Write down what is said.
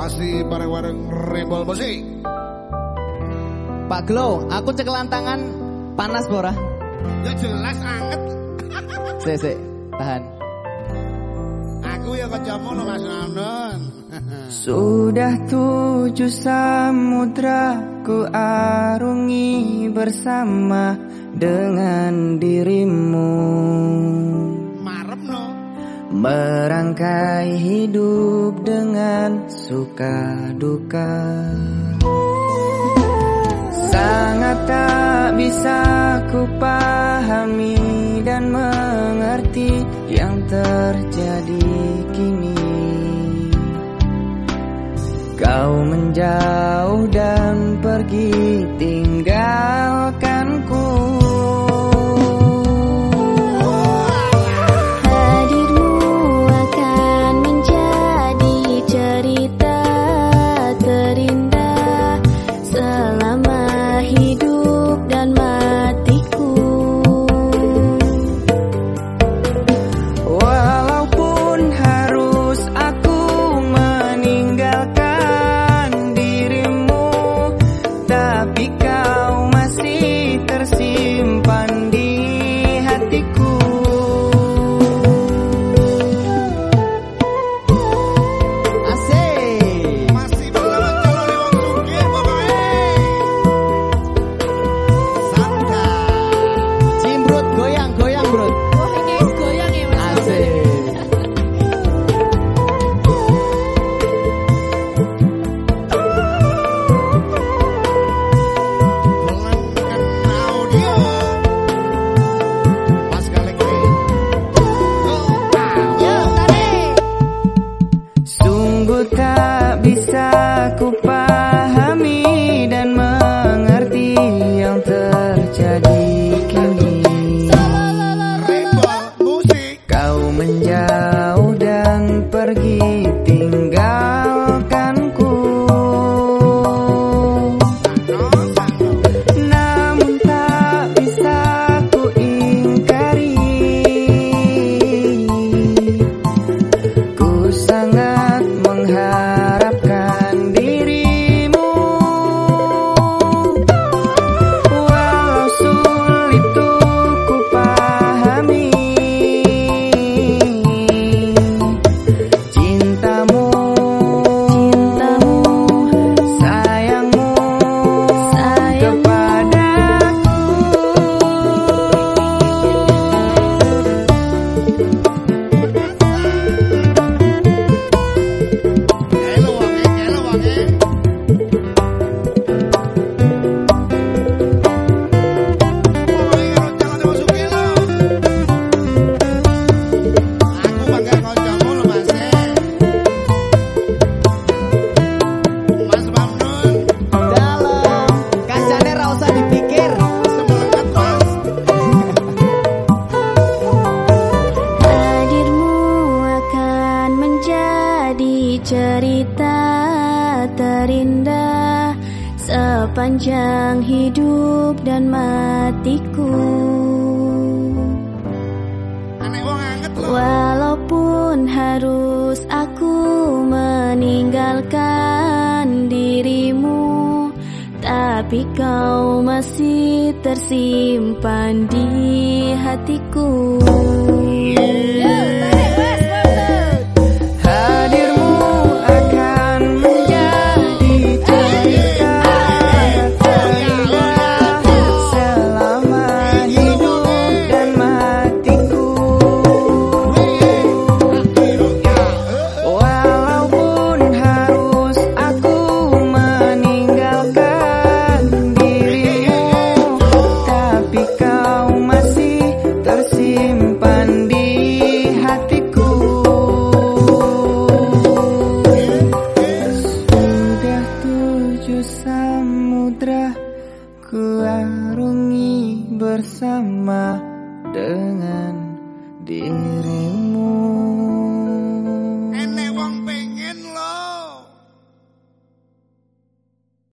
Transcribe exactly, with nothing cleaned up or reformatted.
Masih bareng-bareng Rebel Musik. Pak Glow, aku cekelan tangan panas Bora. Ya jelas anget. Sik sik, tahan. Aku ya kancamu lo Mas Nanon. Sudah tujuh samudra ku arungi bersama dengan dirimu. Marep no. Merangkai hidup dengan suka duka. Sangat tak bisa ku pahami dan mengerti yang terjadi kini. Kau menjauh dan pergi tinggalkanku. Hadirmu akan menjadi cerita terindah selama hidup dan matiku. Walaupun harus aku meninggalkan dirimu, tapi kau masih tersimpan di hatiku. Asik. Masih bersama calon wong sugih pokoknya. Santai. Cimbrut goyang goyang bro. Wah ini goyang ya Mas. Asik. Melengkan audio. Mas Galekri. Yo tarik. Sungguh tak bisa ku pahami dan mengerti yang terjadi kini. Rebel Musik. Kau menjauh dan pergi tinggalkanku. Namun tak bisa ku ingkari, ku sangat mengharapkan dirimu. Walau sulit untuk ku pahami cintamu, Cintamu, sayangmu, sayangmu kepadaku. Elo wangi, elo wangi. Pokoknya karo calon wong sugih lo. Aku bangga kancamu lo Mas. Mas Mamnun. Dalam kancane ra usah dipikir. Semelengkat Mas. Hadirmu akan menjadi cerita terindah sepanjang hidup dan matiku. Anek wong anget lo. Walaupun harus aku meninggalkan dirimu, tapi kau masih tersimpan di hatiku. Hadirmu akan menjadi cerita terindah selama hidup dan matiku. Walaupun harus aku meninggalkan dirimu, tapi kau masih tersimpan di hatiku. Sudah tujuh samudra ku arungi bersama dengan dirimu.